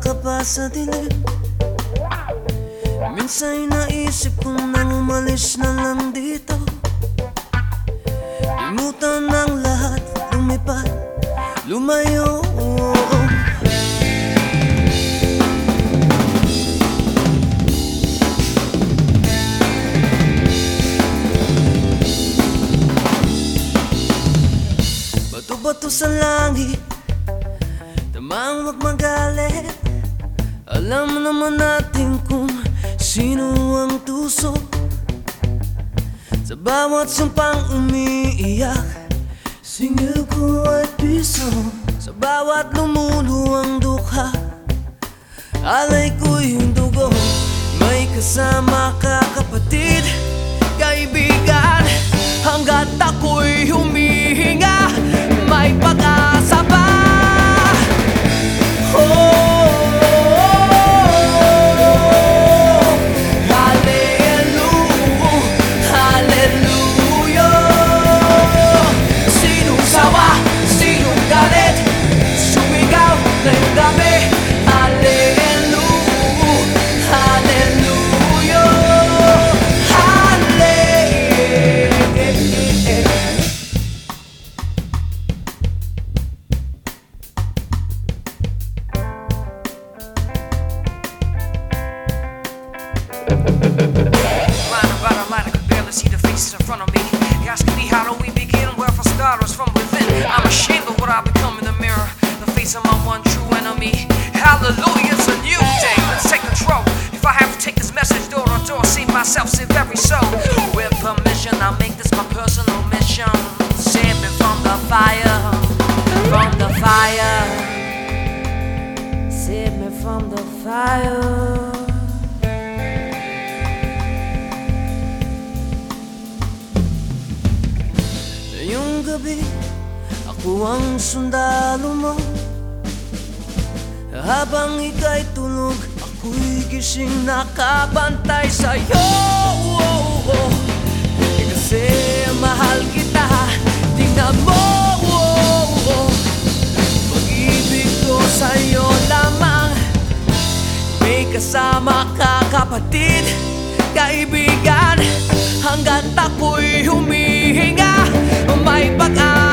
ka pa sa dilim. Minsan'y naisip ko nang umalis na lang dito. Limutan ng lahat, lumipat, lumayo. Bato-bato sa langit, tamang magmagalit. Alam naman natin kung sino ang tuso sa bawat sumpang umiiyak. Singil ko ay piso sa bawat lumuluwang dukha. Alay ko'y dugo, may kasama ka kapatid, kaibigan. Hanggat ako'y humihinga, may pag-asa pa. See the faces in front of me. Asking me how do we begin? Well, for starters, from within. I'm ashamed of what I become in the mirror. The face of my one true enemy. Hallelujah, it's a new day. Let's take control. If I have to take this message door to door, save myself, save every soul. With permission, I'll make this my personal mission. Save me from the fire, from the fire. Save me from the fire. Ngayong gabi, ako ang sundalo mo. Habang ika'y tulog, ako'y gising nakabantay sa'yo. Kasi mahal kita, tingnan mo. Pag-ibig ko sa'yo lamang. May kasama ka kapatid, kaibigan. Hanggat ako'y humihinga, may pag-asa.